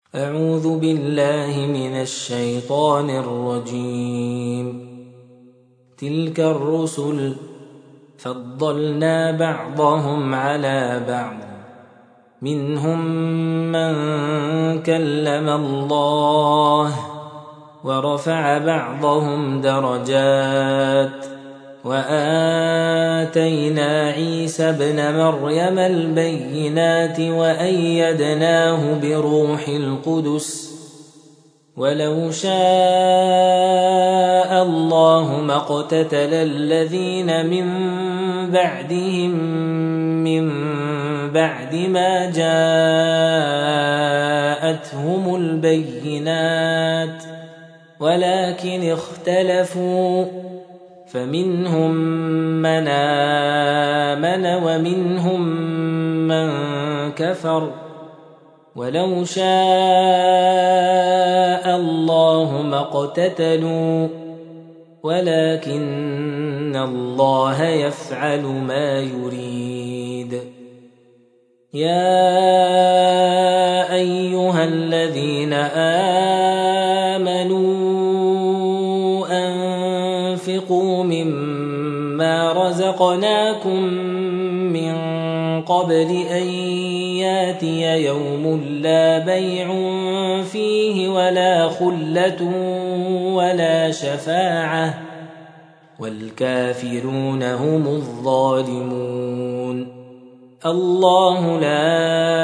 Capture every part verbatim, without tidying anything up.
أعوذ بالله من الشيطان الرجيم. تلك الرسل فضلنا بعضهم على بعض، منهم من كلم الله ورفع بعضهم درجات، وآتينا عيسى ابن مريم البينات وأيدناه بروح القدس، ولو شاء الله ما اقتتل الذين من بعدهم من بعد ما جاءتهم البينات، ولكن اختلفوا فمنهم من آمن ومنهم من كفر، ولو شاء الله ما اقتتلوا ولكن الله يفعل ما يريد. يا أيها الذين آمنوا أنفقوا مما رزقناكم من قبل أن ياتي يوم لا بيع فيه ولا خلة ولا شفاعة والكافرون هم الظالمون. الله لا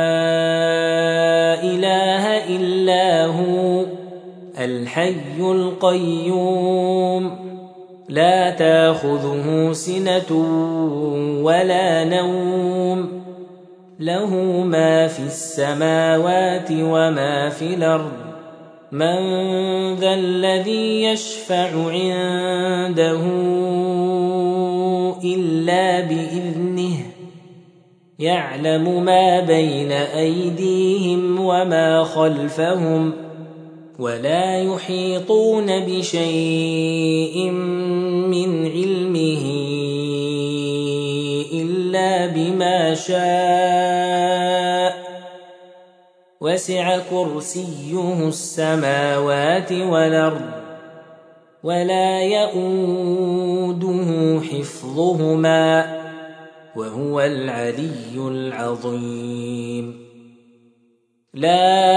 إله إلا هو الحي القيوم، لا تأخذه سنة ولا نوم، له ما في السماوات وما في الأرض. من ذا الذي يشفع عنده إلا بإذنه، يعلم ما بين أيديهم وما خلفهم، ولا يحيطون بشيء من علمه إلا بما شاء، وسع كرسيه السماوات والأرض ولا يؤوده حفظهما وهو العلي العظيم. لا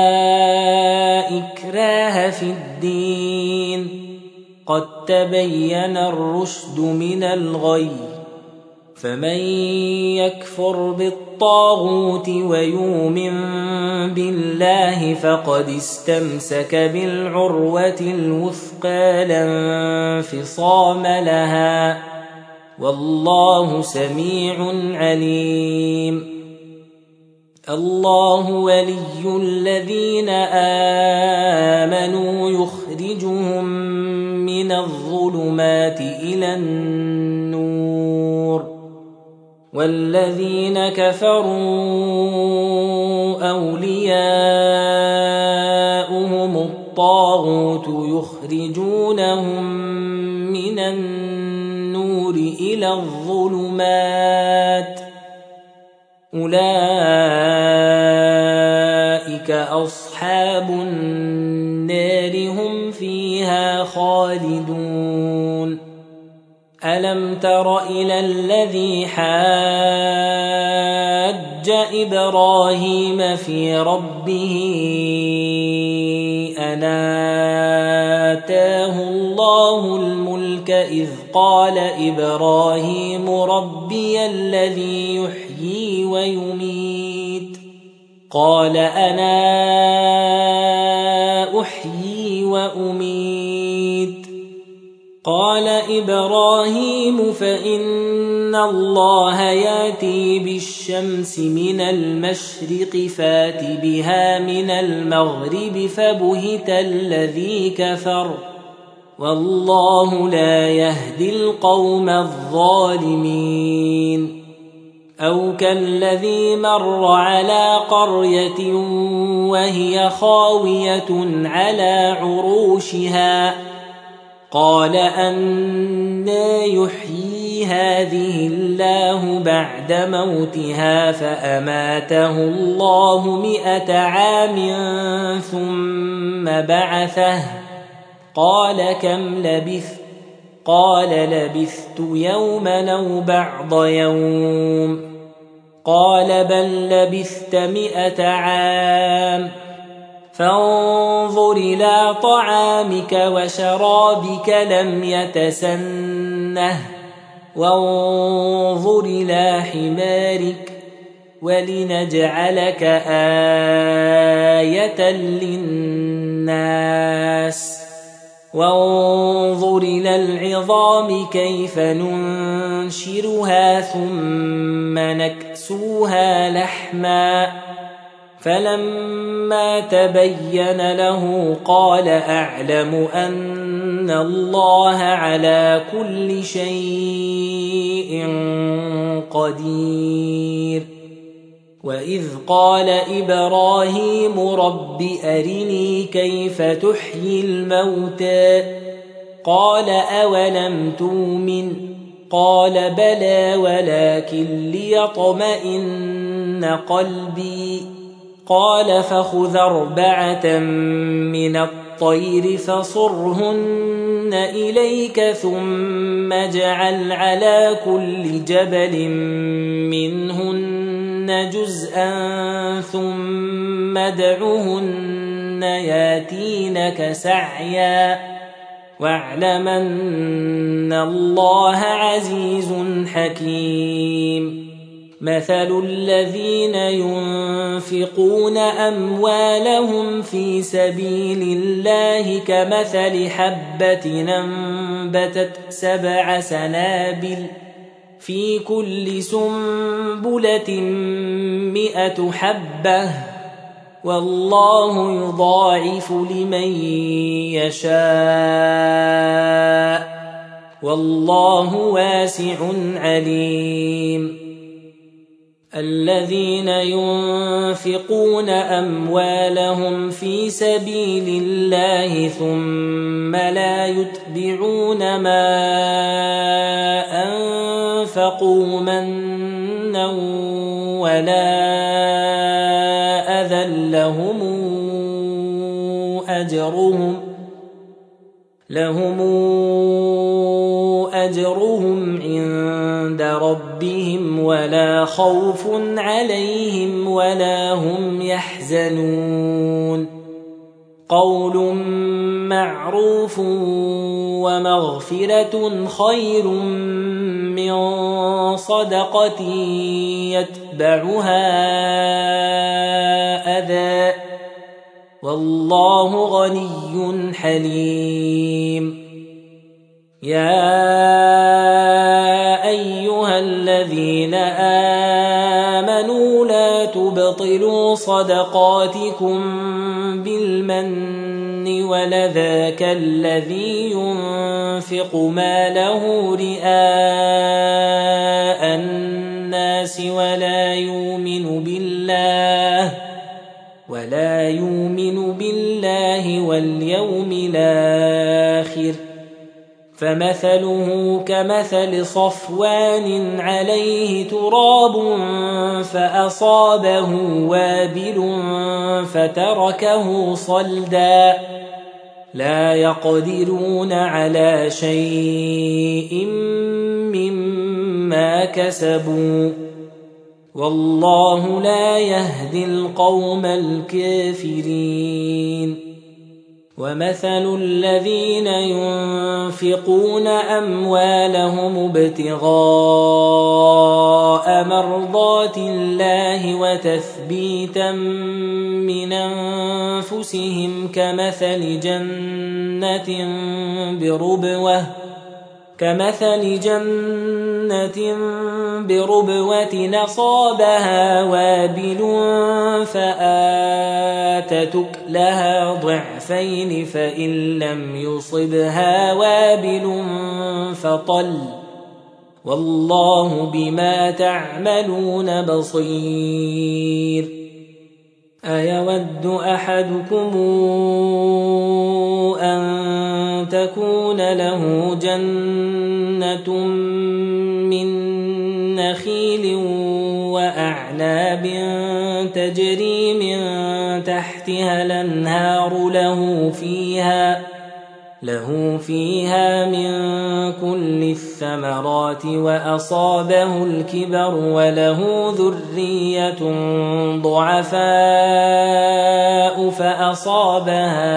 إكراه في الدين، قد تبين الرشد من الغي، فمن يكفر بالطاغوت ويؤمن بالله فقد استمسك بالعروة الوثقى لا انفصام لها، والله سميع عليم. الله ولي الذين آمنوا يخرجهم من الظلمات إلى النور، والذين كفروا أولياؤهم الطاغوت يخرجونهم من النور إلى الظلمات، أولئك أصحاب النار هم فيها خالدون. ألم تر إلى الذي حاج إبراهيم في ربه أن آتاه الله الملك إذ قال إبراهيم ربي الذي يحيي ويميت، قال أنا أحيي وأميت، قال إبراهيم فإن الله يأتي بالشمس من المشرق فات بها من المغرب فبهت الذي كفر، والله لا يهدي القوم الظالمين. أو كالذي مر على قرية وهي خاوية على عروشها قال أنى يحيي هذه الله بعد موتها فأماته الله مئة عام ثم بعثه قال كم لبثت قال لبثت يوما أو بعض يوم قال بل لبثت مئة عام فانظر إلى طعامك وشرابك لم يتسنه وانظر إلى حمارك ولنجعلك آية للناس وانظر إلى العظام كيف ننشرها ثم نكسوها لحما فلما تبين له قال أعلم أن الله على كل شيء قدير وإذ قال إبراهيم رب أرني كيف تحيي الموتى قال أولم تؤمن قال بلى ولكن ليطمئن قلبي قال فخذ أربعة من الطير فصرهن إليك ثم اجعل على كل جبل منهن جزءا ثم ادعهن ياتينك سعيا واعلم أن الله عزيز حكيم مثل الذين ينفقون أموالهم في سبيل الله كمثل حبة أنبتت سبع سنابل في كل سنبلة مئة حبة والله يضاعف لمن يشاء والله واسع عليم الذين ينفقون أموالهم في سبيل الله ثم لا يتبعون ما أنفقوا منا ولا أذى لهم أجرهم لهم أجرهم عند ربهم ولا خوف عليهم ولا هم يحزنون قول معروف ومغفرة خير من صدقة يتبعها أذى والله غني حليم يا أيها الذين آمنوا لا تبطلوا صدقاتكم بالمن ولذا كالذي ينفق ماله رئاء الناس ولا يؤمن بالله ولا يؤمن بالله واليوم الآخر فمثله كمثل صفوان عليه تراب فأصابه وابل فتركه صلدا لا يقدرون على شيء مما كسبوا والله لا يهدي القوم الكافرين ومثل الذين ينفقون أموالهم ابتغاء مرضات الله وتثبيتا من أنفسهم كمثل جنة بربوة كمثل جنة بربوة أصابها وابل فآتت أكلها ضعفين فإن لم يصبها وابل فطل والله بما تعملون بصير أيود أحدكم أن تكون له تحتها الأنهار له فيها له فيها من كل الثمرات وأصابه الكبر وله ذرية ضعفاء فأصابها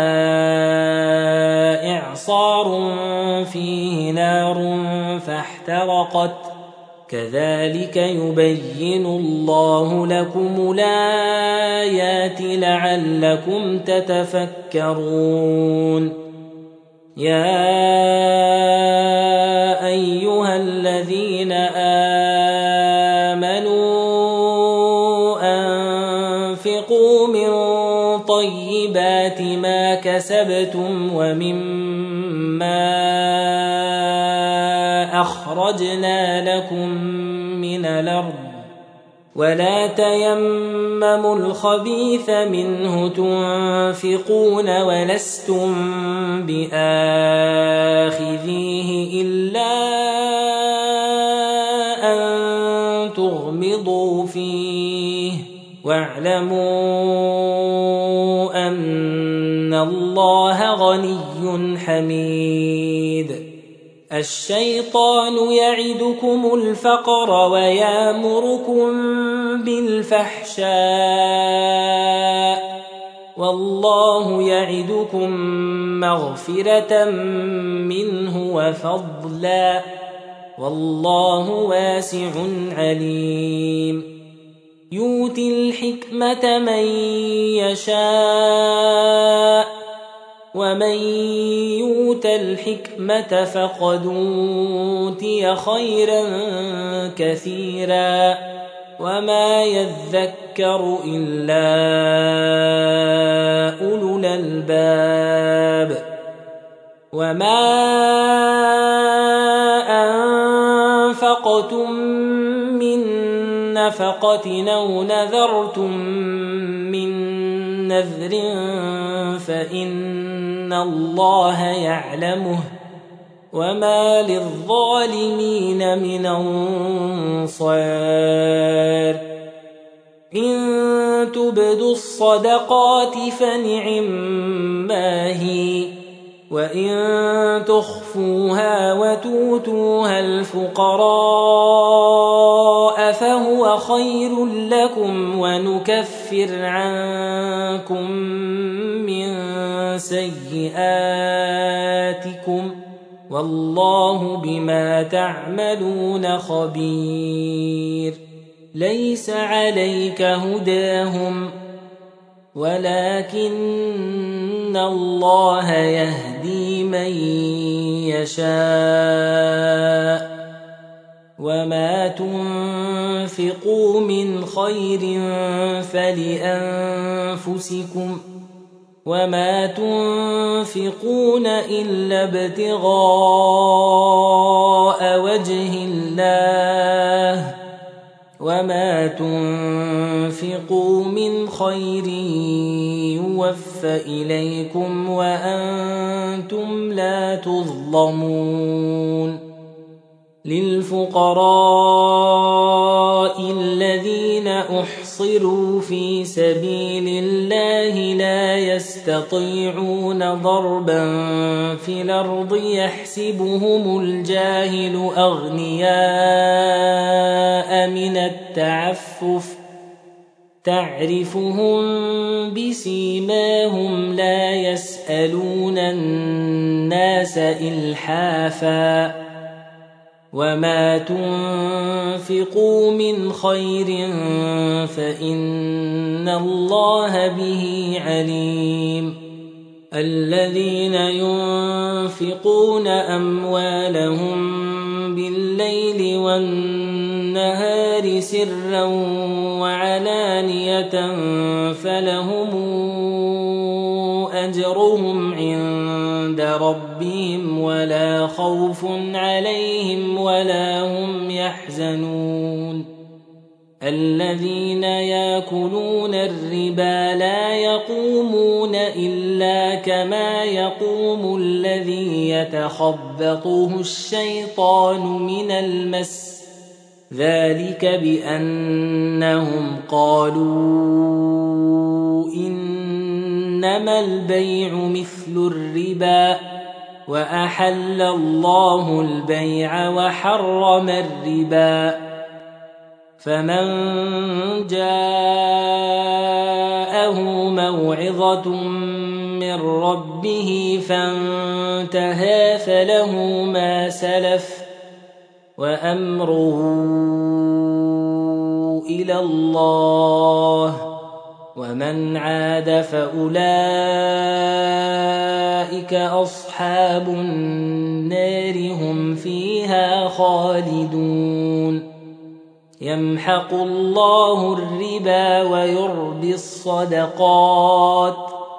إعصار فيه نار فاحترقت كذلك يبين الله لكم الآيات لعلكم تتفكرون يا أيها الذين آمنوا أنفقوا من طيبات ما كسبتم ومما أخرجنا لكم من الأرض ولا تيمموا الخبيث منه تنفقون ولستم بآخذيه إلا أن تغمضوا فيه واعلموا أن الله غني حميد الشيطان يعدكم الفقر ويأمركم بالفحشاء والله يعدكم مغفرة منه وفضلا والله واسع عليم يؤتي الحكمة من يشاء ومن يؤت الحكمة فقد أوتي خيرا كثيرا وما يذكر إلا أولو الألباب وما أنفقتم من نفقة أو نذرتم من نذر فإن الله يعلمه وما للظالمين من أنصار إن تبدوا الصدقات فنعما هي وإن تخفوها وتؤتوها الفقراء فهو خير لكم ونكفر عنكم من سيئاتكم والله بما تعملون خبير ليس عليك هداهم ولكن الله يهدي من يشاء وما تنفقوا من خير فلأنفسكم وما تنفقون إلا ابتغاء وجه الله وما تنفقوا من خير يوفى إليكم وأنتم لا تظلمون للفقراء الذين أحصروا في سبيل الله لا يستطيعون ضربا في الأرض يحسبهم الجاهل أغنياء من التعفف تعرفهم بسيماهم لا يسألون الناس إلحافا وما تنفقوا من خير فإن الله به عليم الذين ينفقون أموالهم بالليل والنهار سرا وعلانية فلهم أجرهم عند ربهم ولا خوف عليهم ولا هم يحزنون الذين يأكلون الربا لا يقومون إلا كما يقوم الذي يتخبطه الشيطان من المس ذلك بأنهم قالوا إن إنما البيع مثل الربا وأحل الله البيع وحرم الربا فمن جاءه موعظة من ربه فانتهى فله ما سلف وأمره إلى الله ومن عاد فأولئك أصحاب النار هم فيها خالدون يمحق الله الربا ويربي الصدقات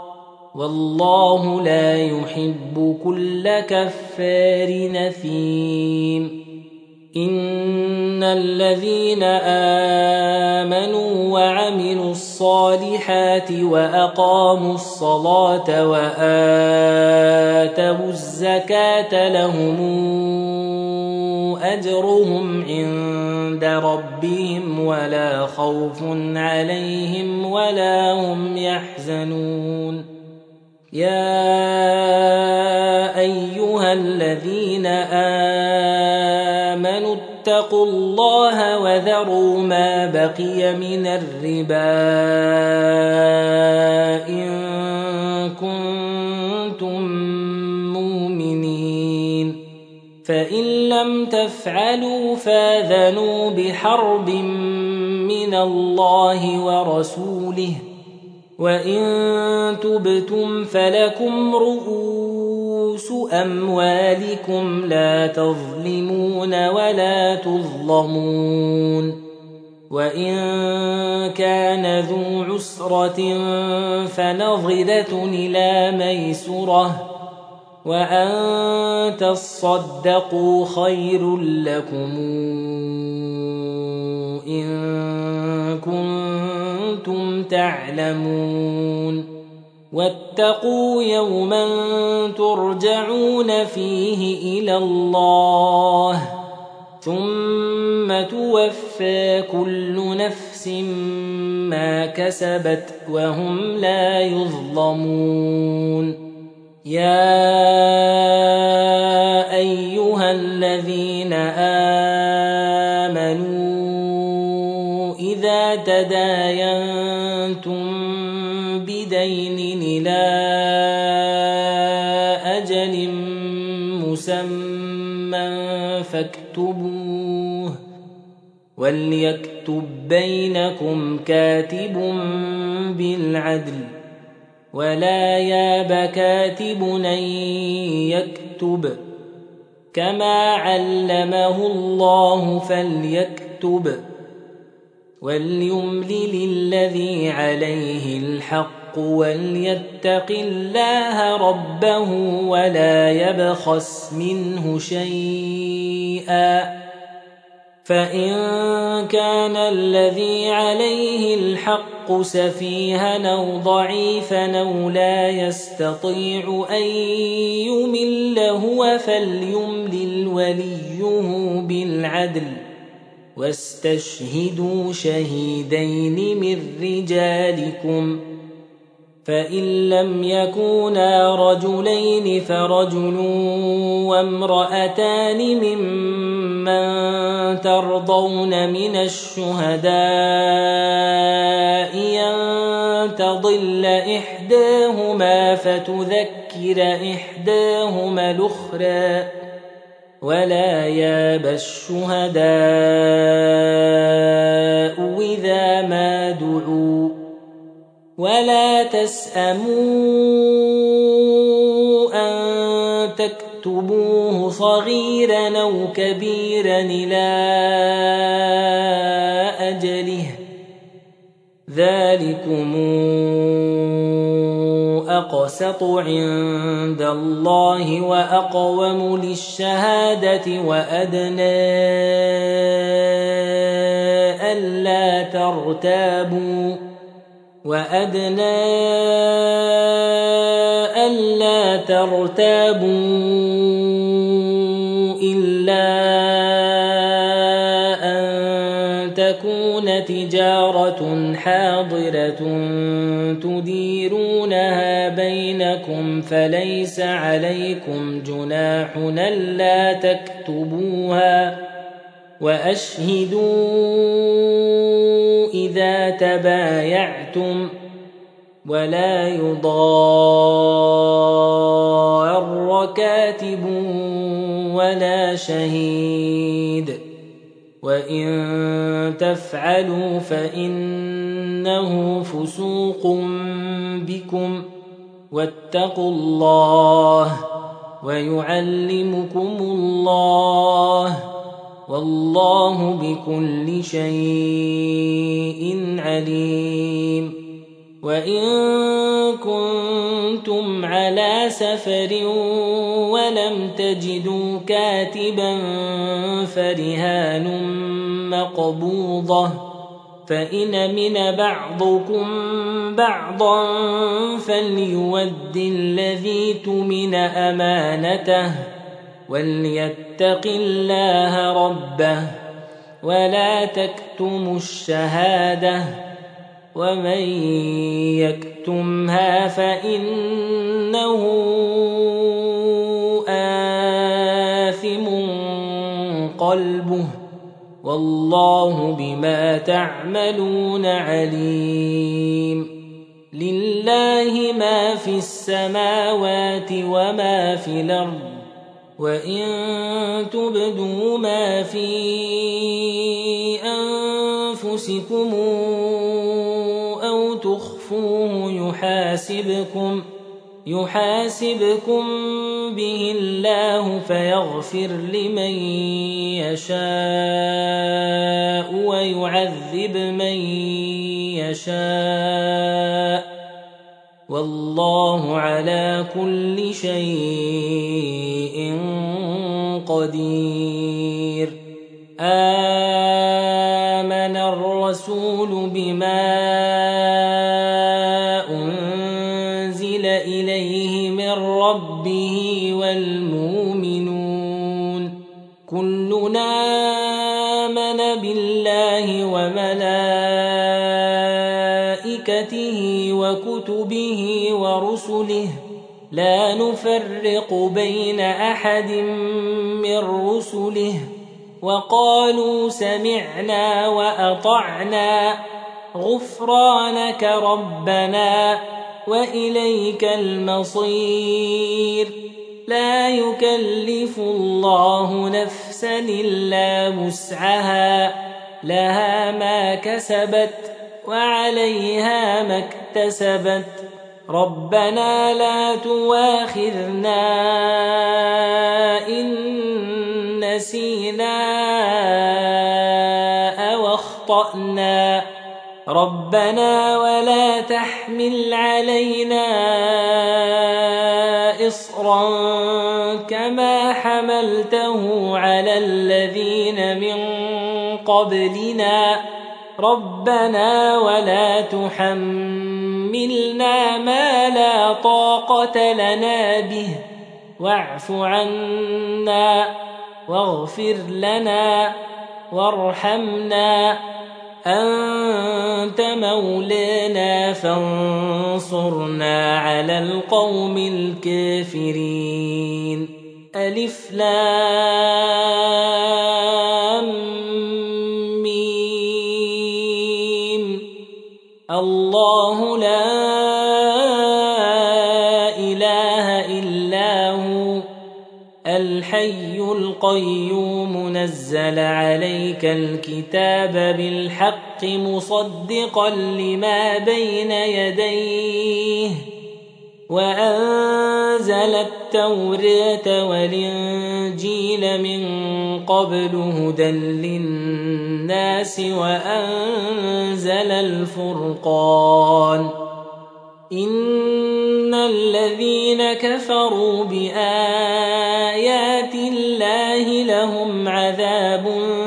والله لا يحب كل كفار نثيم إن الذين آمنوا وعملوا الصالحات وأقاموا الصلاة وآتوا الزكاة لهم أجرهم عند ربهم ولا خوف عليهم ولا هم يحزنون يا أيها الذين آمنوا اتقوا الله وذروا ما بقي من الربا إن كنتم مؤمنين فإن لم تفعلوا فاذنوا بحرب من الله ورسوله وإن تبتم فلكم رؤوس أموالكم لا تظلمون ولا تظلمون وإن كان ذو عسرة فنظرة إلى ميسرة وأن تصدقوا خير لكم إن كنتم تعلمون واتقوا يوما ترجعون فيه إلى الله ثم توفى كل نفس ما كسبت وهم لا يظلمون يا أيها الذين آمنوا إذا تداينتم بدين إلى أجل مسمى فاكتبوه وليكتب بينكم كاتب بالعدل ولا ياب كاتب أن يكتب كما علمه الله فليكتب وليملل الذي عليه الحق وليتق الله ربه ولا يبخس منه شيئا فإن كان الذي عليه الحق سفيها أو ضعيفا أو لا يستطيع أن يمل هو فليملل وليه بالعدل واستشهدوا شهيدين من رجالكم فإن لم يكونا رجلين فرجل وامرأتان ممن ترضون من الشهداء أن تضل إحداهما فتذكر إحداهما الأخرى ولا ياب الشهداء إذا ما دعوا ولا تسأموا أن تكتبوه صغيرا أو كبيرا إلى أجله ذلكم أقسط عند الله وأقوم للشهادة وأدنى ألا ترتابوا وأدنى ألا ترتابوا إلا أن تكون تجارة حاضرة تديرونها بينكم فليس عليكم جناح ألا تكتبوها وأشهدوا إذا تبايعتم ولا يضار كاتب ولا شهيد وإن تفعلوا فإنه فسوق بكم واتقوا الله ويعلمكم الله والله بكل شيء عليم. وإن كنتم على سفر ولم تجدوا كاتبا فرهان مقبوضة فإن من بعضكم بعضا فليؤد الذي اؤتمن أمانته وليتق الله ربه ولا تكتموا الشهادة ومن يكتمها فإنه آثم قلبه والله بما تعملون عليم. لله ما في السماوات وما في الأرض وإن تبدوا ما في أنفسكم أو تخفوه يحاسبكم يحاسبكم به الله فيغفر لمن يشاء ويعذب من يشاء والله على كل شيء قدير. آمن الرسول بما أنزل إليه من ربه والمؤمنون كلنا آمن بالله وملائكته وكتبه ورسله لا نفرق بين أحد من رسله وقالوا سمعنا وأطعنا غفرانك ربنا وإليك المصير. لا يكلف الله نفسا إلا وسعها لها ما كسبت وعليها ما اكتسبت ربنا لا تواخذنا إن نسينا أو أخطأنا ربنا ولا تحمل علينا إصرا كما حملته على الذين من قبلنا ربنا ولا تحملنا ما لا طاقة لنا به واعف عنا واغفر لنا وارحمنا أنت مولانا فانصرنا على القوم الكافرين. ألف لام ميم الله لا إله إلا هو الحي القيوم نزل عليك الكتاب بالحق مصدقا لما بين يديه وأنزل التوراة والإنجيل من قبل هدى للناس وأنزل الفرقان إن الذين كفروا بآيات الله لهم عذاب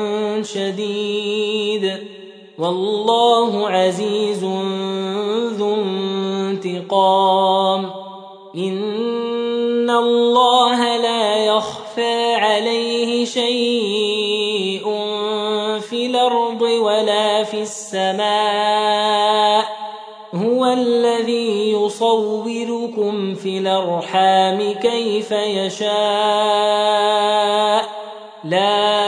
شديد والله عزيز ذو انتقام. إن الله لا يخفى عليه شيء في الأرض ولا في السماء هو الذي يصوركم في الأرحام كيف يشاء لا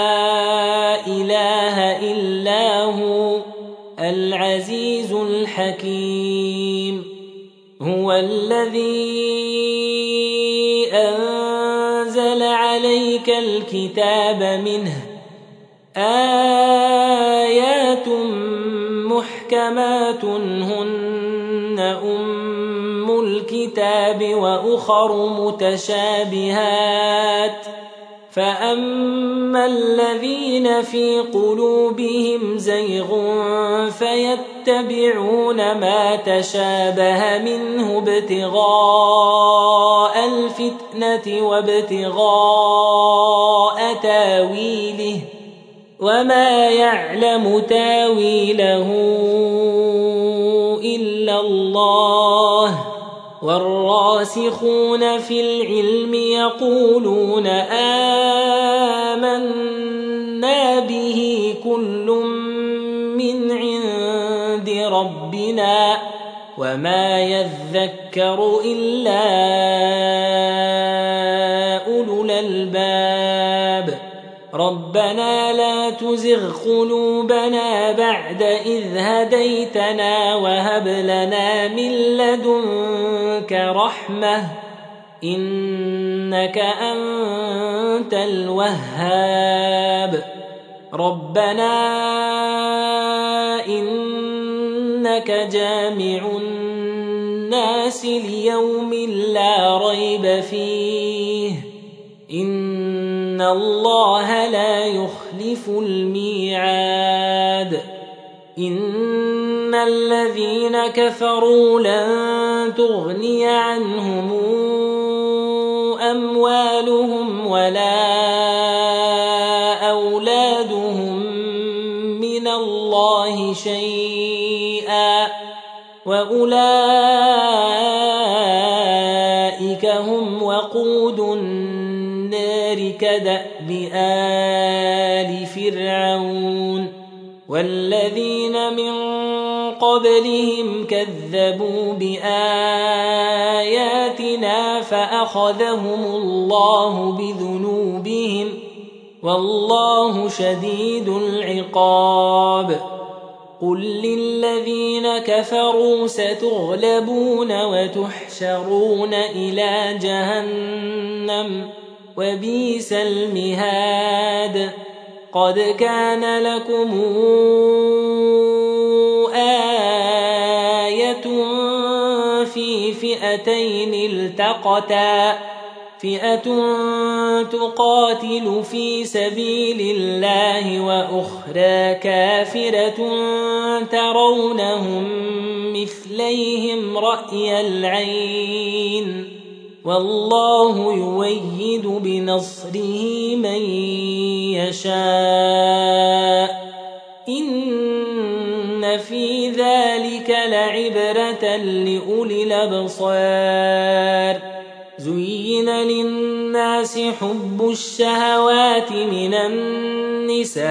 إله إلا هو العزيز الحكيم هو الذي أنزل عليك الكتاب منه آيات محكمات هن أم الكتاب وأخر متشابهات فأما الذين في قلوبهم زيغ فيتبعون ما تشابه منه ابتغاء الفتنة وابتغاء تاويله وما يعلم تاويله إلا الله والراسخون في العلم يقولون آمنا به كل من عند ربنا وما يذكر إلا أولو الألباب ربنا لا تزغ قلوبنا بعد إذ هديتنا وهب لنا من لدنك رحمة إنك أنت الوهاب ربنا إنك جامع الناس ليوم لا ريب فيه إن الله لا يخلف الميعاد إن الذين كفروا لن تغني عنهم أموالهم ولا أولادهم من الله شيئا وأولئك هم وقود النار كدأب آل فرعون والذين من قبلهم كذبوا بآياتنا فأخذهم الله بذنوبهم والله شديد العقاب قل للذين كفروا ستغلبون وتحشرون إلى جهنم وبئس المهاد قد كان لكم آية في فئتين التقتا فئة تقاتل في سبيل الله وأخرى كافرة ترونهم مثليهم رأي العين والله يؤيد بنصره من يشاء إن في ذلك لعبرة لأولي الأبصار زين للناس حب الشهوات من النساء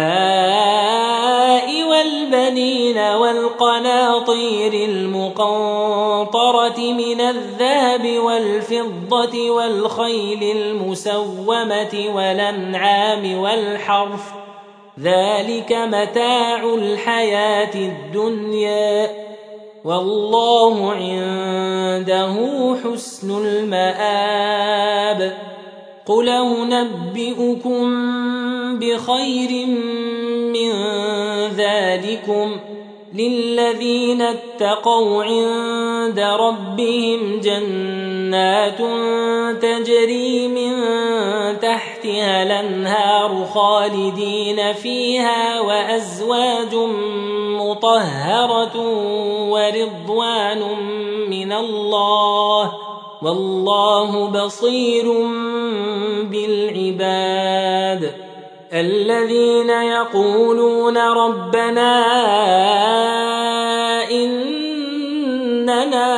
والبنين والقناطير المقنطرة من الذهب والفضة والخيل المسومة والأنعام والحرث ذلك متاع الحياة الدنيا والله عنده حسن المآب قل أنبئكم بخير من ذلكم للذين اتقوا عند ربهم جنات تجري من تحتها الأنهار خالدين فيها وأزواج مطهرة ورضوان من الله والله بصير بالعباد الذين يقولون ربنا إننا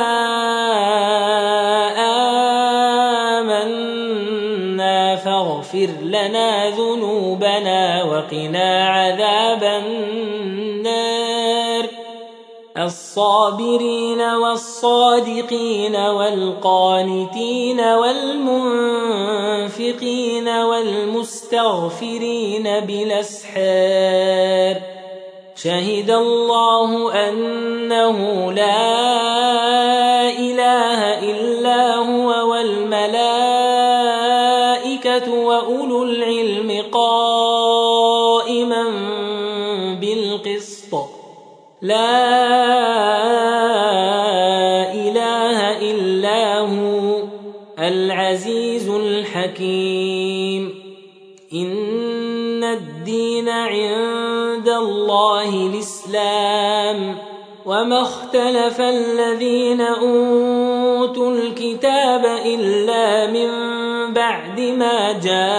آمنا فاغفر لنا ذنوبنا وقنا عذاب النار الصابرين والصادقين والقانتين والمنفقين والمستغفرين بالأسحار شهد الله أنه لا إله إلا هو والملائكة وأولو العلم قائما بالقسط لا إله إلا هو العزيز الحكيم إن الدين عند الله الإسلام وما اختلف الذين أوتوا الكتاب إلا من بعد ما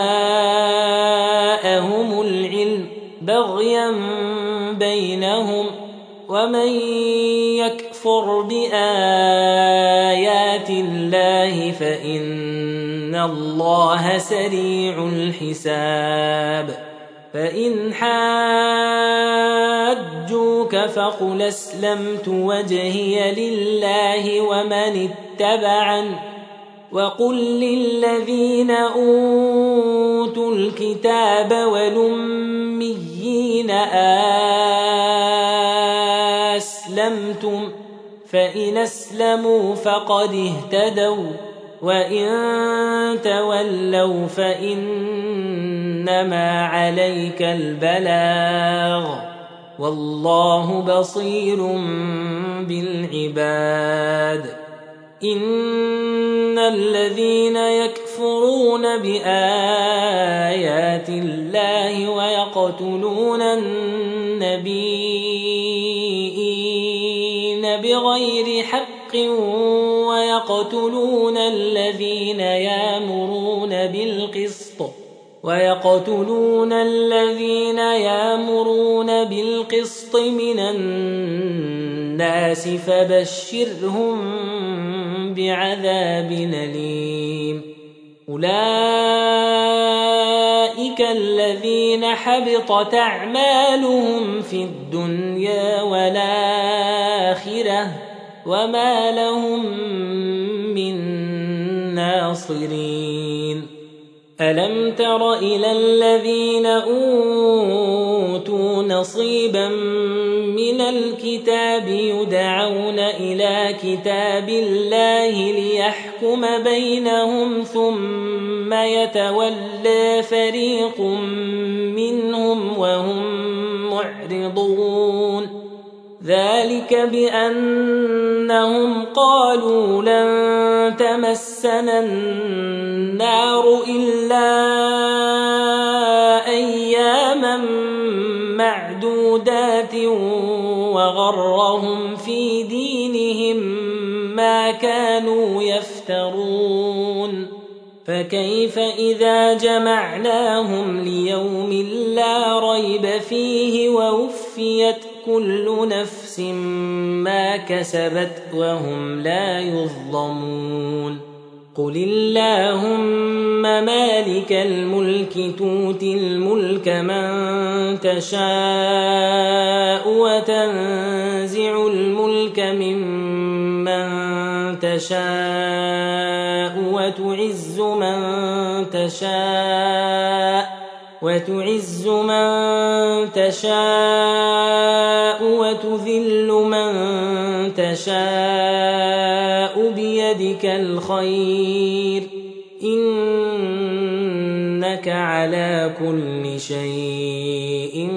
جاءهم العلم بغيا بينهم ومن يكفر بآيات الله فإن الله سريع الحساب فإن حاجوك فقل أسلمت وجهي لله ومن اتبعن وقل للذين أوتوا الكتاب والأميين أسلمتم فإن أسلموا فقد اهتدوا وإن تولوا فإنما عليك البلاغ والله بصير بالعباد إن الذين يكفرون بآيات الله ويقتلون النبيين بغير حق ويقتلون الذين يأمرون بالقسط ويقتلون الذين يأمرون بالقسط من الناس فبشرهم بعذاب أليم أولئك الذين حبطت أعمالهم في الدنيا والآخرة وما لهم من ناصرين ألم تر إلى الذين أوتوا نصيبا من الكتاب يدعون إلى كتاب الله ليحكم بينهم ثم يتولى فريق منهم وهم معرضون ذلك بأنهم قالوا لن تمسنا النار إلا أياما معدودات وغرهم في دينهم ما كانوا يفترون فكيف إذا جمعناهم ليوم لا ريب فيه ووفيت كل نفس ما كسبت وهم لا يظلمون قل اللهم مالك الملك تؤتي الملك من تشاء وتنزع الملك ممن تشاء وتعز من تشاء وتعز من تشاء وتذل من تشاء بيدك الخير إنك على كل شيء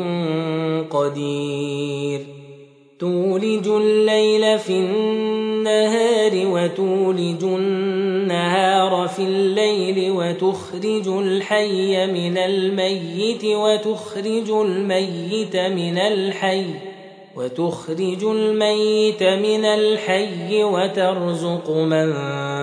قدير تولج الليل في النهار وتولج النهار في الليل وتخرج الحي من الميت وتخرج الميت من الحي وتخرج الميت من الحي وترزق من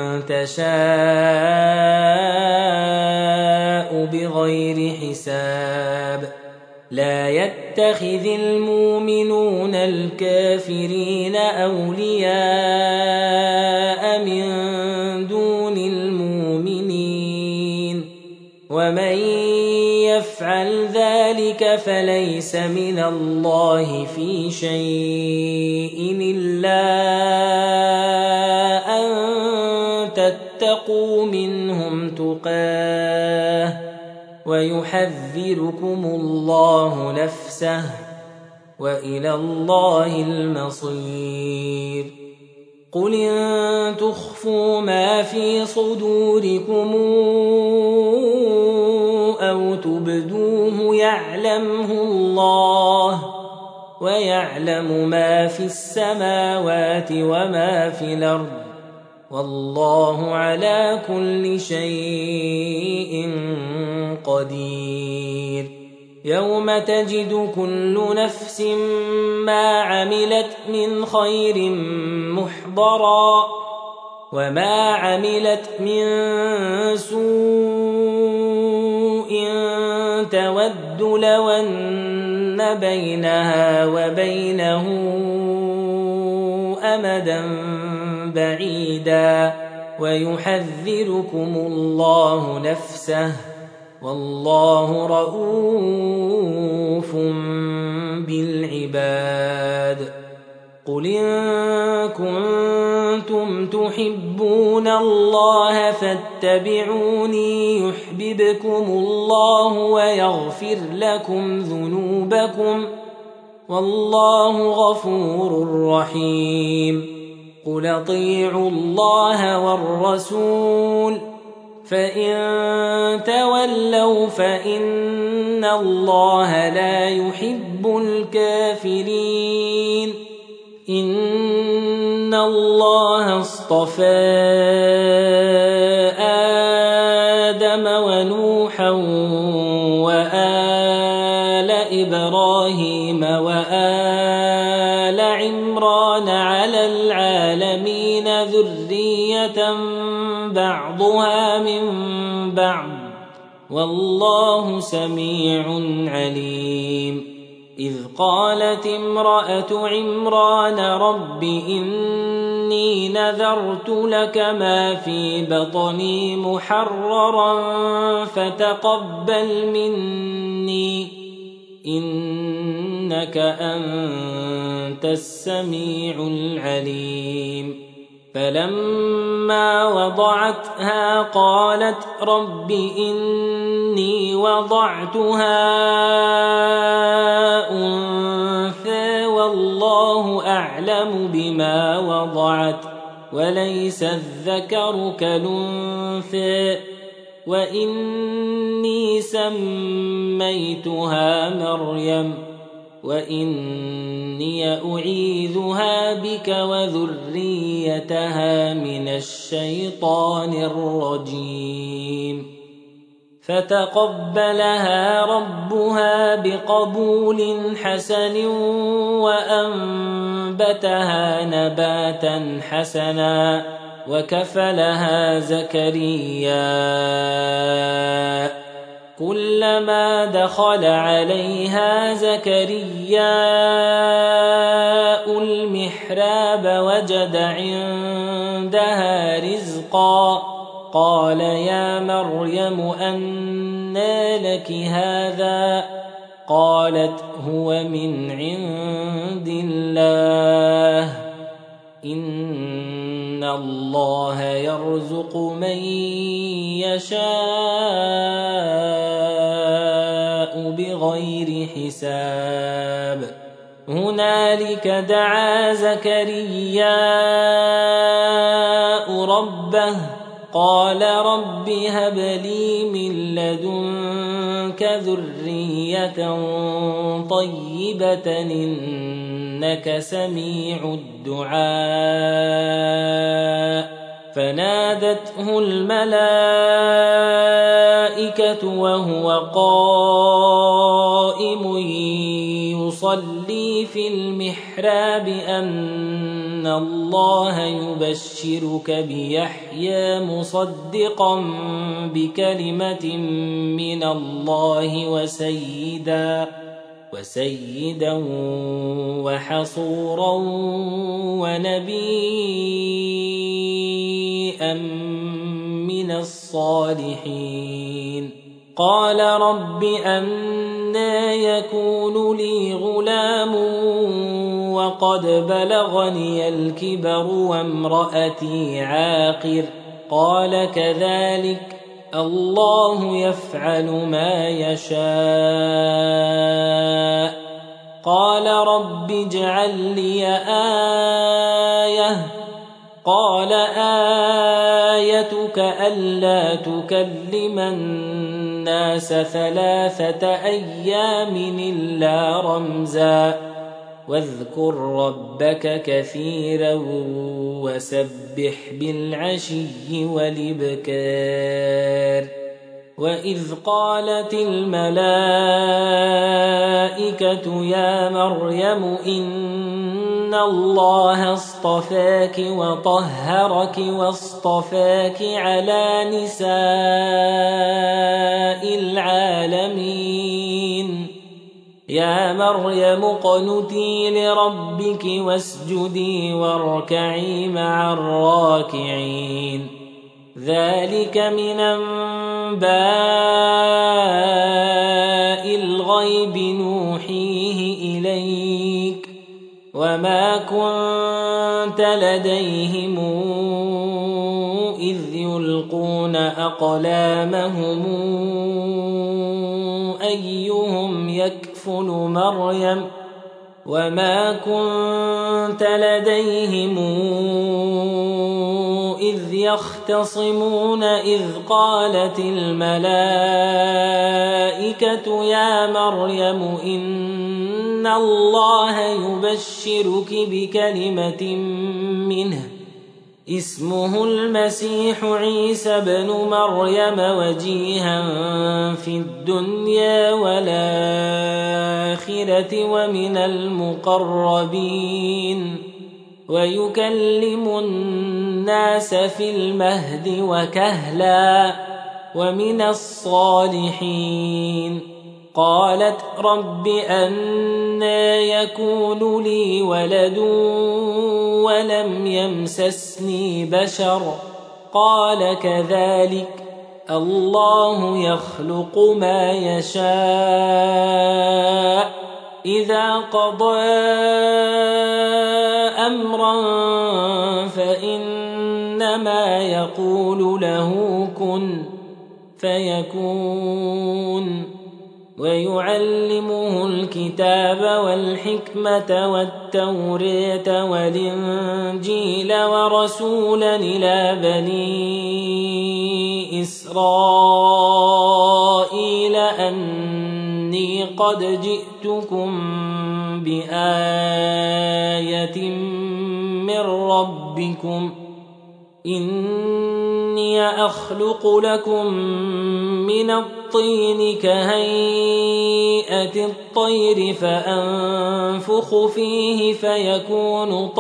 تشاء بغير حساب لا يتخذ المؤمنون الكافرين أولياء من دون المؤمنين ومن يفعل ذلك ذلك فليس من الله في شيء إلا أن تتقوا منهم تقاه ويحذركم الله نفسه وإلى الله المصير. قل إن تخفوا ما في صدوركم أو تبدوه يعلمه الله ويعلم ما في السماوات وما في الأرض والله على كل شيء قدير. يوم تجد كل نفس ما عملت من خير محضرا وما عملت من سوء تود لو أن بينها وبينه أمدا بعيدا ويحذركم الله نفسه والله رؤوف بالعباد. قل إن كنتم تحبون الله فاتبعوني يحببكم الله ويغفر لكم ذنوبكم والله غفور رحيم. قل اطيعوا الله والرسول فإن تولوا فإن الله لا يحب الكافرين. إن الله اصطفى آدم ونوحا وآل إبراهيم وآل عمران على العالمين ذرية بعضها من بعض والله سميع عليم. إذ قالت امرأة عمران رب إني نذرت لك ما في بطني محررا فتقبل مني إنك أنت السميع العليم. فلما وضعتها قالت رب إني وضعتها أنثى والله أعلم بما وضعت وليس الذكر كالأنثى وإني سميتها مريم وإني أعيذها بك وذريتها من الشيطان الرجيم. فتقبلها ربها بقبول حسن وأنبتها نباتا حسنا وكفلها زكريا كلما دخل عليها زكرياء المحراب وجد عندها رزقا قال يا مريم أنى لك هذا قالت هو من عند الله إن الله يرزق من يشاء بغير حساب. هنالك دعا زكرياء ربه قال رب هب لي من لدنك ذرية طيبة إنك سميع الدعاء. فنادته الملائكة وهو قائم يصلي في المحراب أن الله يبشرك بيحيى مصدقا بكلمة من الله وسيدا وسيدا وحصورا ونبيا من الصالحين. قال رب أنى يكون لي غلام وقد بلغني الكبر وامرأتي عاقر قال كذلك الله يفعل ما يشاء قال رب اجعل لي آية قال آيتك ألا تكلم الناس ثلاثة أيام إلا رمزا واذكر ربك كثيرا وسبح بالعشي والإبكار وإذ قالت الملائكة يا مريم إن الله اصطفاك وطهرك واصطفاك على نساء العالمين يا مريم اقنتي لربك واسجدي واركعي مع الراكعين ذلك من أنباء الغيب نوحيه إليك وما كنت لديهم إذ يلقون أقلامهم أيهم يكفل مريم وما كنت لديهم إذ يختصمون إذ قالت الملائكة يا مريم إن الله يبشرك بكلمة منه اسمه المسيح عيسى بن مريم وجيها في الدنيا والآخرة ومن المقربين ويكلم الناس في المهد وكهلا ومن الصالحين قالت رب أنى يكون لي ولد ولم يمسسني بشر قال كذلك الله يخلق ما يشاء إذا قضى أمرا فإنما يقول له كن فيكون ويعلمه الكتاب والحكمة والتوراة والإنجيل ورسولا إلى بني إسرائيل أني قد جئتكم بآية من ربكم إني أخلق لكم من الطين كهيئة الطير فأنفخ فيه فيكون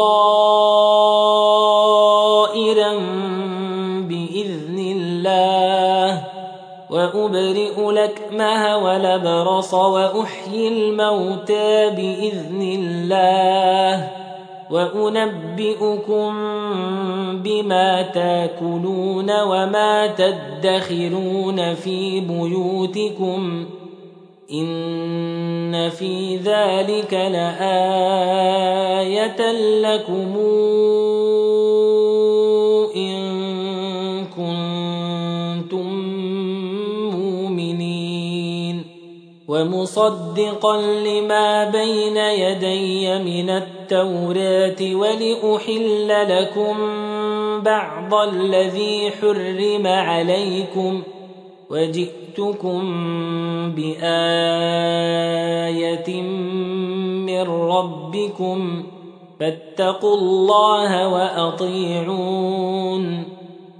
طائرا بإذن الله وأبرئ الأكمه والأبرص وأحيي الموتى بإذن الله وأنبئكم بما تاكلون وما تدخرون في بيوتكم إن في ذلك لآية لكم إن كنتم مؤمنين ومصدقا لما بين يدي من التوراة ولأحل لكم بعض الذي حرم عليكم وجئتكم بآية من ربكم فاتقوا الله وأطيعون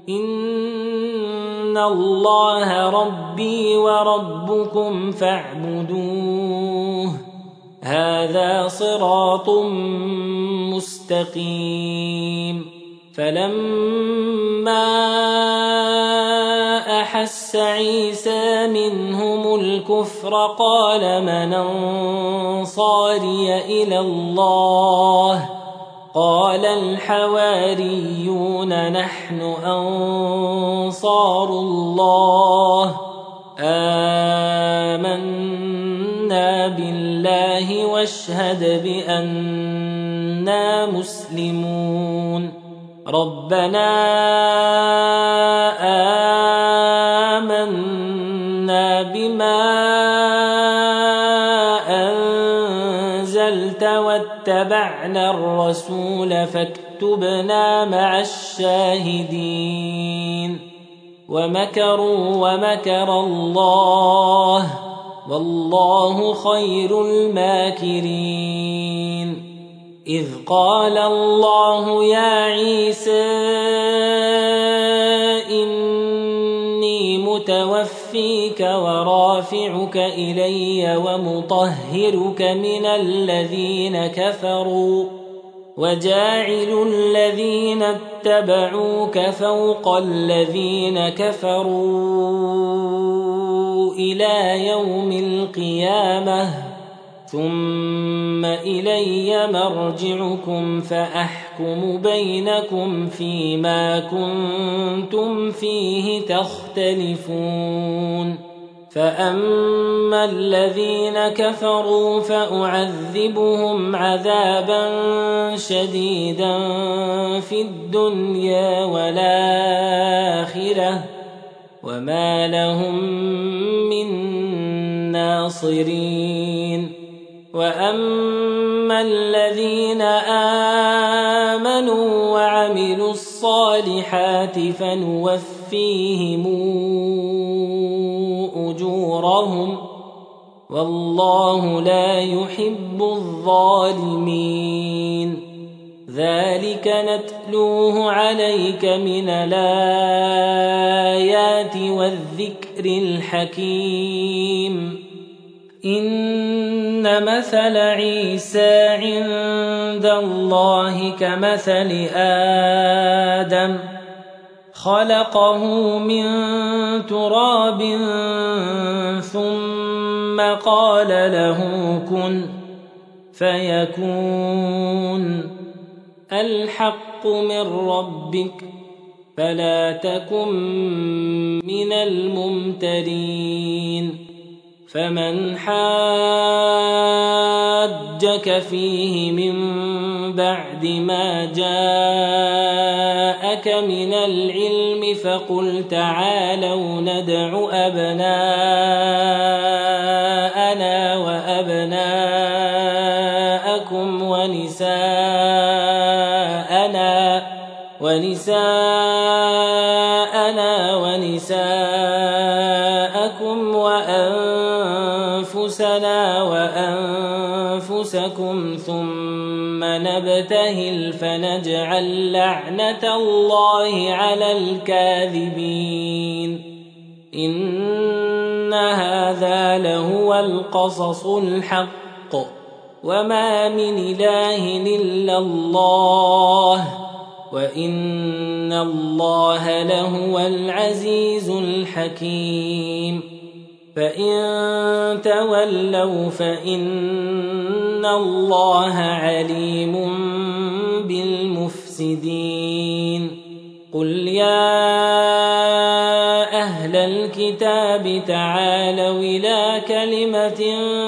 إن الله ربي وربكم فاعبدوه هذا صراط مستقيم فلما أحس عيسى منهم الكفر قال من أنصاري إلى الله قال الحواريون نحن أنصار الله اشهد بأننا مسلمون ربنا آمنا بما أنزلت واتبعنا الرسول فاكتبنا مع الشاهدين ومكروا ومكر الله والله خير الماكرين إذ قال الله يا عيسى إني متوفيك ورافعك إلي ومطهرك من الذين كفروا وجاعل الذين اتبعوك فوق الذين كفروا إلى يوم القيامة ثم إلي مرجعكم فأحكم بينكم فيما كنتم فيه تختلفون فأما الذين كفروا فأعذبهم عذابا شديدا في الدنيا والآخرة وما لهم من ناصرين وأما الذين آمنوا وعملوا الصالحات فنوفيهم أجورهم والله لا يحب الظالمين ذلك نتلوه عليك من الآيات والذكر الحكيم إن مثل عيسى عند الله كمثل آدم خلقه من تراب ثم قال له كن فيكون الحق من ربك فلا تكن من الممترين فمن حاجك فيه من بعد ما جاءك من العلم فقل تعالوا ندع أبناءنا وأبناءكم ونساءنا ونساءنا ونساءكم وأنفسنا وأنفسكم ثم نبتهل فنجعل لعنة الله على الكاذبين إن هذا لهو القصص الحق وما من إله إلا الله وإن الله لهو العزيز الحكيم فإن تولوا فإن الله عليم بالمفسدين قل يا أهل الكتاب تعالوا إلى كلمة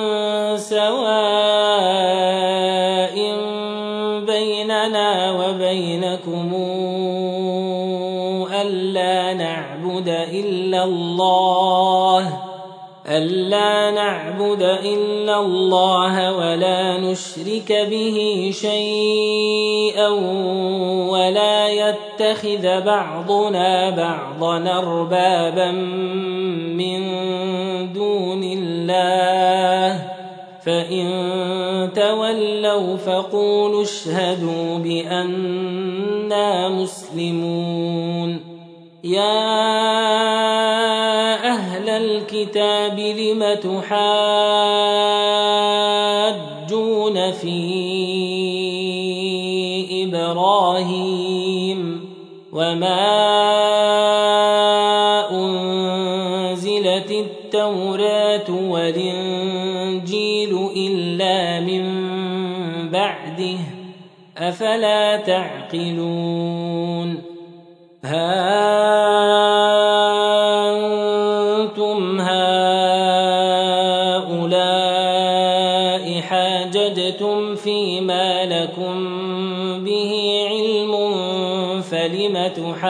سواء بيننا وبينكم ألا نعبد إلا الله ألا نعبد إلا الله ولا نشرك به شيئا ولا يتخذ بعضنا بعضا أربابا من دون الله فإن تولوا فقولوا اشهدوا بأننا مسلمون يا أهل الكتاب لم تحاجون في إبراهيم وما أنزلت التوراة والإنجيل إلا من بعده أفلا تعقلون ها أنتم هؤلاء حاججتم لم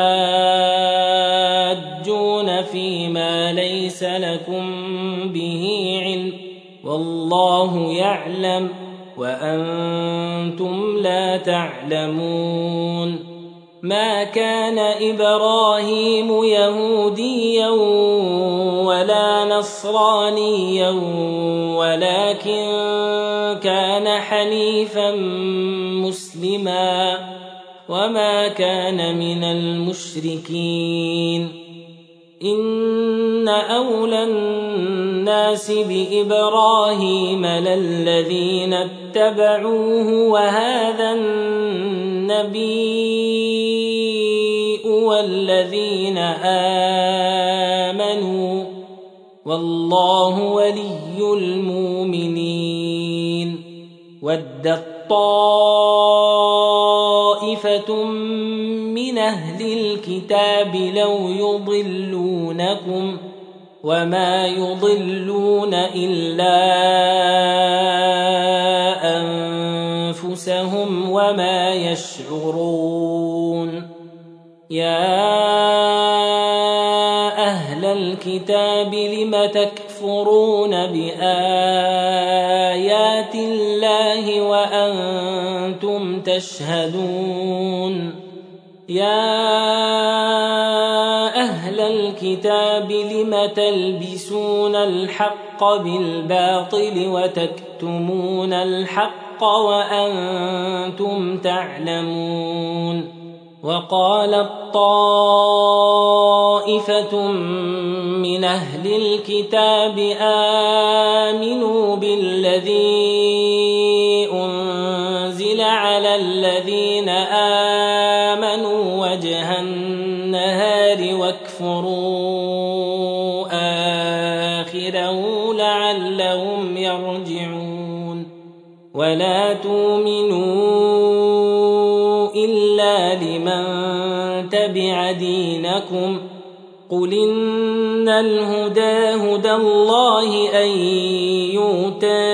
تحاجون فيما ليس لكم به علم والله يعلم وأنتم لا تعلمون ما كان إبراهيم يهوديا ولا نصرانيا ولكن كان حنيفا مسلما وما كان من المشركين إن أولى الناس بإبراهيم للذين اتبعوه وهذا النبي والذين آمنوا والله ولي المؤمنين ودت طائفة من أهل الكتاب لو يضلونكم وما يضلون إلا أنفسهم وما يشعرون يا أهل الكتاب لم تكفرون بآيات الله وأنتم تشهدون يا أهل الكتاب لم تلبسون الحق بالباطل وتكتمون الحق وأنتم تعلمون وقالت طائفة من أهل الكتاب آمنوا بالذي أنزل على الذين آمنوا وجه النهار واكفروا آخره لعلهم يرجعون ولا تؤمنوا إلا لمن تبع دينكم قل إن الهدى هدى الله أن يؤتى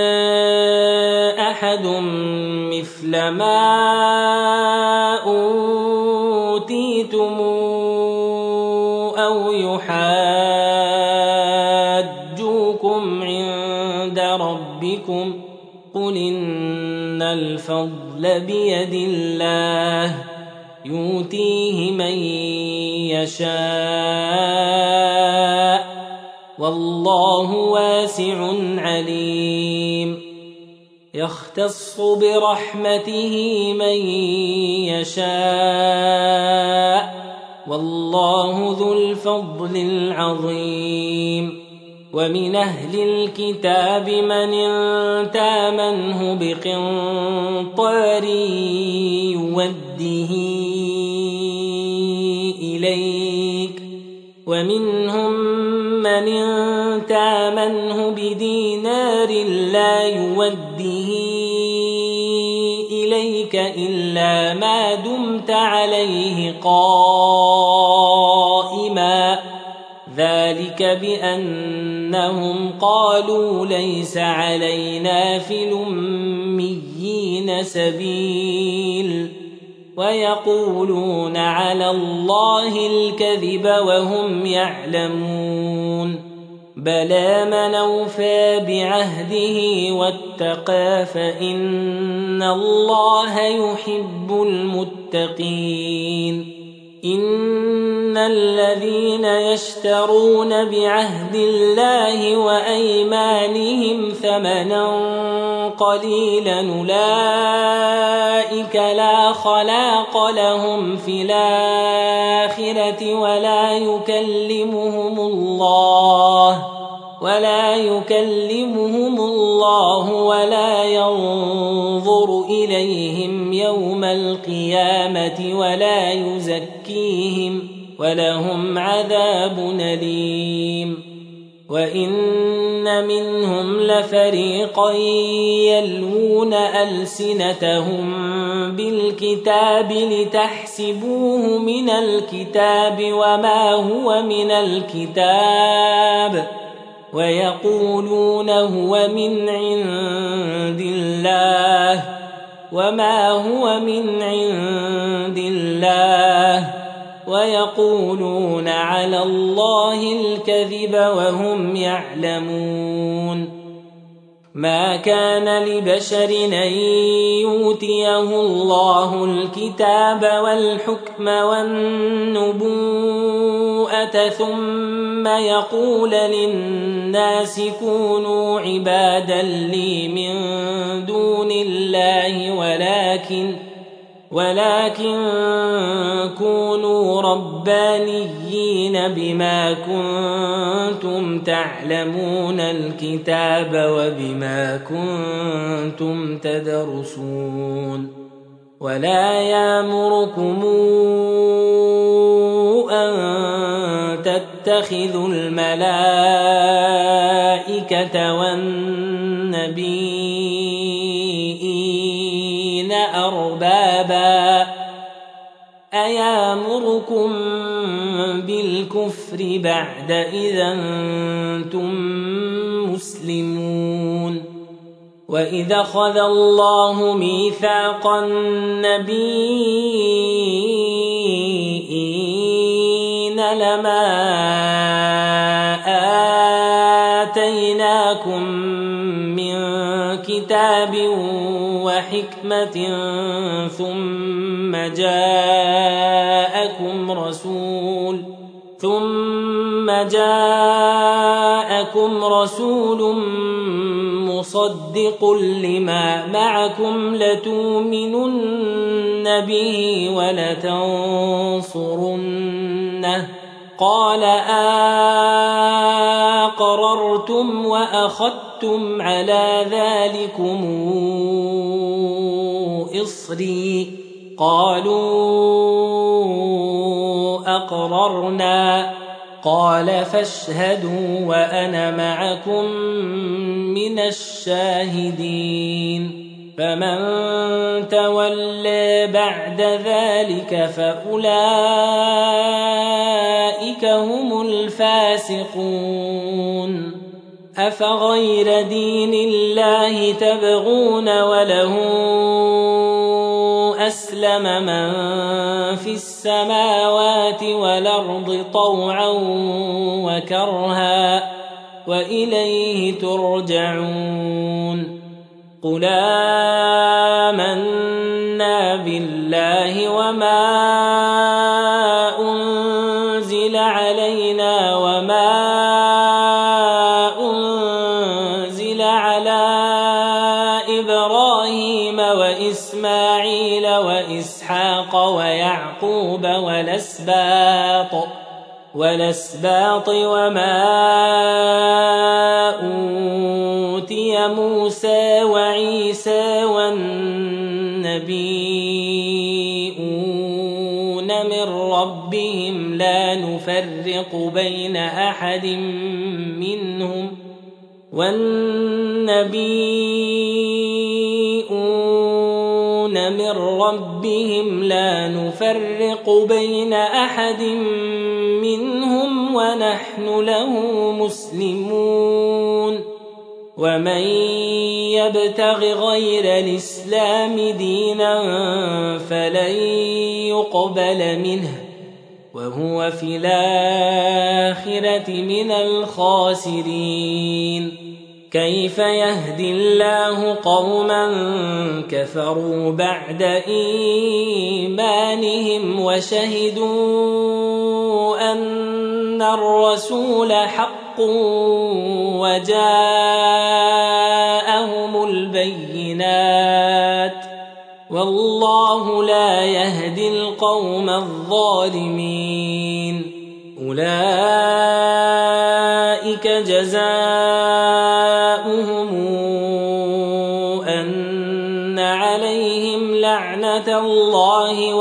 أحد مثل ما أوتيتم أو يحاجوكم عند ربكم قل إن الفضل بيد الله يؤتيه من يشاء والله واسع عليم يختص برحمته من يشاء والله ذو الفضل العظيم ومن أهل الكتاب من إن تامنه بقنطار يوده إليك ومنهم من إن تامنه بدينار لا يوده إليك إلا ما دمت عليه قائما ذلك بأنهم قالوا ليس علينا في الأميين سبيل ويقولون على الله الكذب وهم يعلمون بلى من أوفى بعهده واتقى فإن الله يحب المتقين إن الذين يشترون بعهد الله وأيمانهم ثمنا قليلا أولئك لا خلاق لهم في الآخرة ولا يكلمهم الله ولا يكلمهم الله ولا ينظر إليهم يوم القيامة ولا يزكيهم ولهم عذاب أليم وإن منهم لفريقا يلوون ألسنتهم بالكتاب لتحسبوه من الكتاب وما هو من الكتاب ويقولون هو من عند الله وما هو من عند الله ويقولون على الله الكذب وهم يعلمون ما كان لبشر أن يؤتيه الله الكتاب والحكم والنبوءة ثم يقول للناس كونوا عبادا لي من دون الله ولكن ولكن كونوا ربانيين بما كنتم تعلمون الكتاب وبما كنتم تدرسون ولا يأمركم أن تتخذوا الملائكة والنبيين أربابا أيامركم بالكفر بعد إذا أنتم مسلمون وإذا أخذ الله ميثاق النبيين لما آتيناكم من كتاب وحكمة ثم جاءكم رسول ثم جاءكم رسول مصدق لما معكم لتؤمنن به ولتنصرنه قال أقررتم وأخذتم على ذلكم إصري قالوا أقررنا قال فاشهدوا وأنا معكم من الشاهدين فمن تولى بعد ذلك فأولئك هم الفاسقون أفغير دين الله تبغون وله أسلم من في السماوات والأرض طوعا وكرها وإليه ترجعون قل آمنا بالله وما أنزل علينا وما أنزل على إبراهيم وإسماعيل وإسحاق ويعقوب والأسباط والأسباط وما أوتي موسى وعيسى والنبيون من ربهم لا نفرق بين أحد منهم والنبيون من ربهم لا نفرق بين أحد منهم ونحن له مسلمون ومن يبتغ غير الإسلام دينا فلن يقبل منه وهو في الآخرة من الخاسرين كيف يهدي الله قوما كفروا بعد إيمانهم وشهدوا أن الرسول حق وجاءهم البينات والله لا يهدي القوم الظالمين أولئك جزاؤهم أن عليهم لعنة الله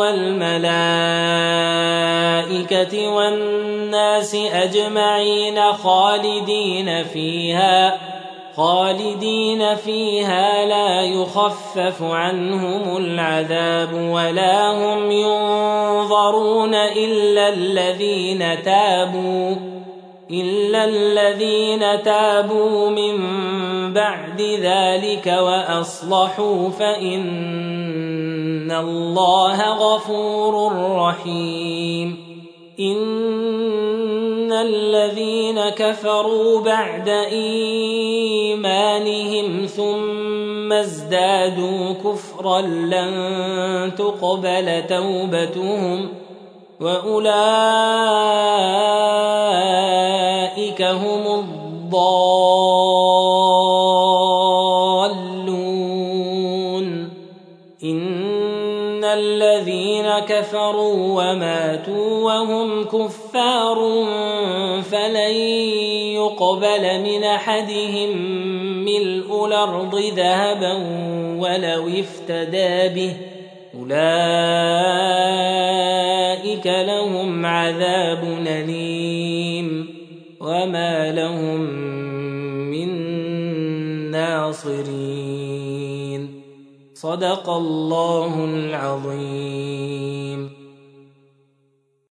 والملائكة والناس أجمعين خالدين فيها خالدين فيها لا يخفف عنهم العذاب ولا هم ينظرون إلا الذين تابوا إلا الذين تابوا من بعد ذلك وأصلحوا فإن الله غفور رحيم إن الذين كفروا بعد إيمانهم ثم ازدادوا كفرا لن تقبل توبتهم وأولئك هم الضالون إن الذين كفروا وماتوا وهم كفار فلن يقبل من أحدهم ملء الأرض ذهبا ولو افتدى به أولئك لهم عذاب أليم وما لهم من ناصرين صدق الله العظيم.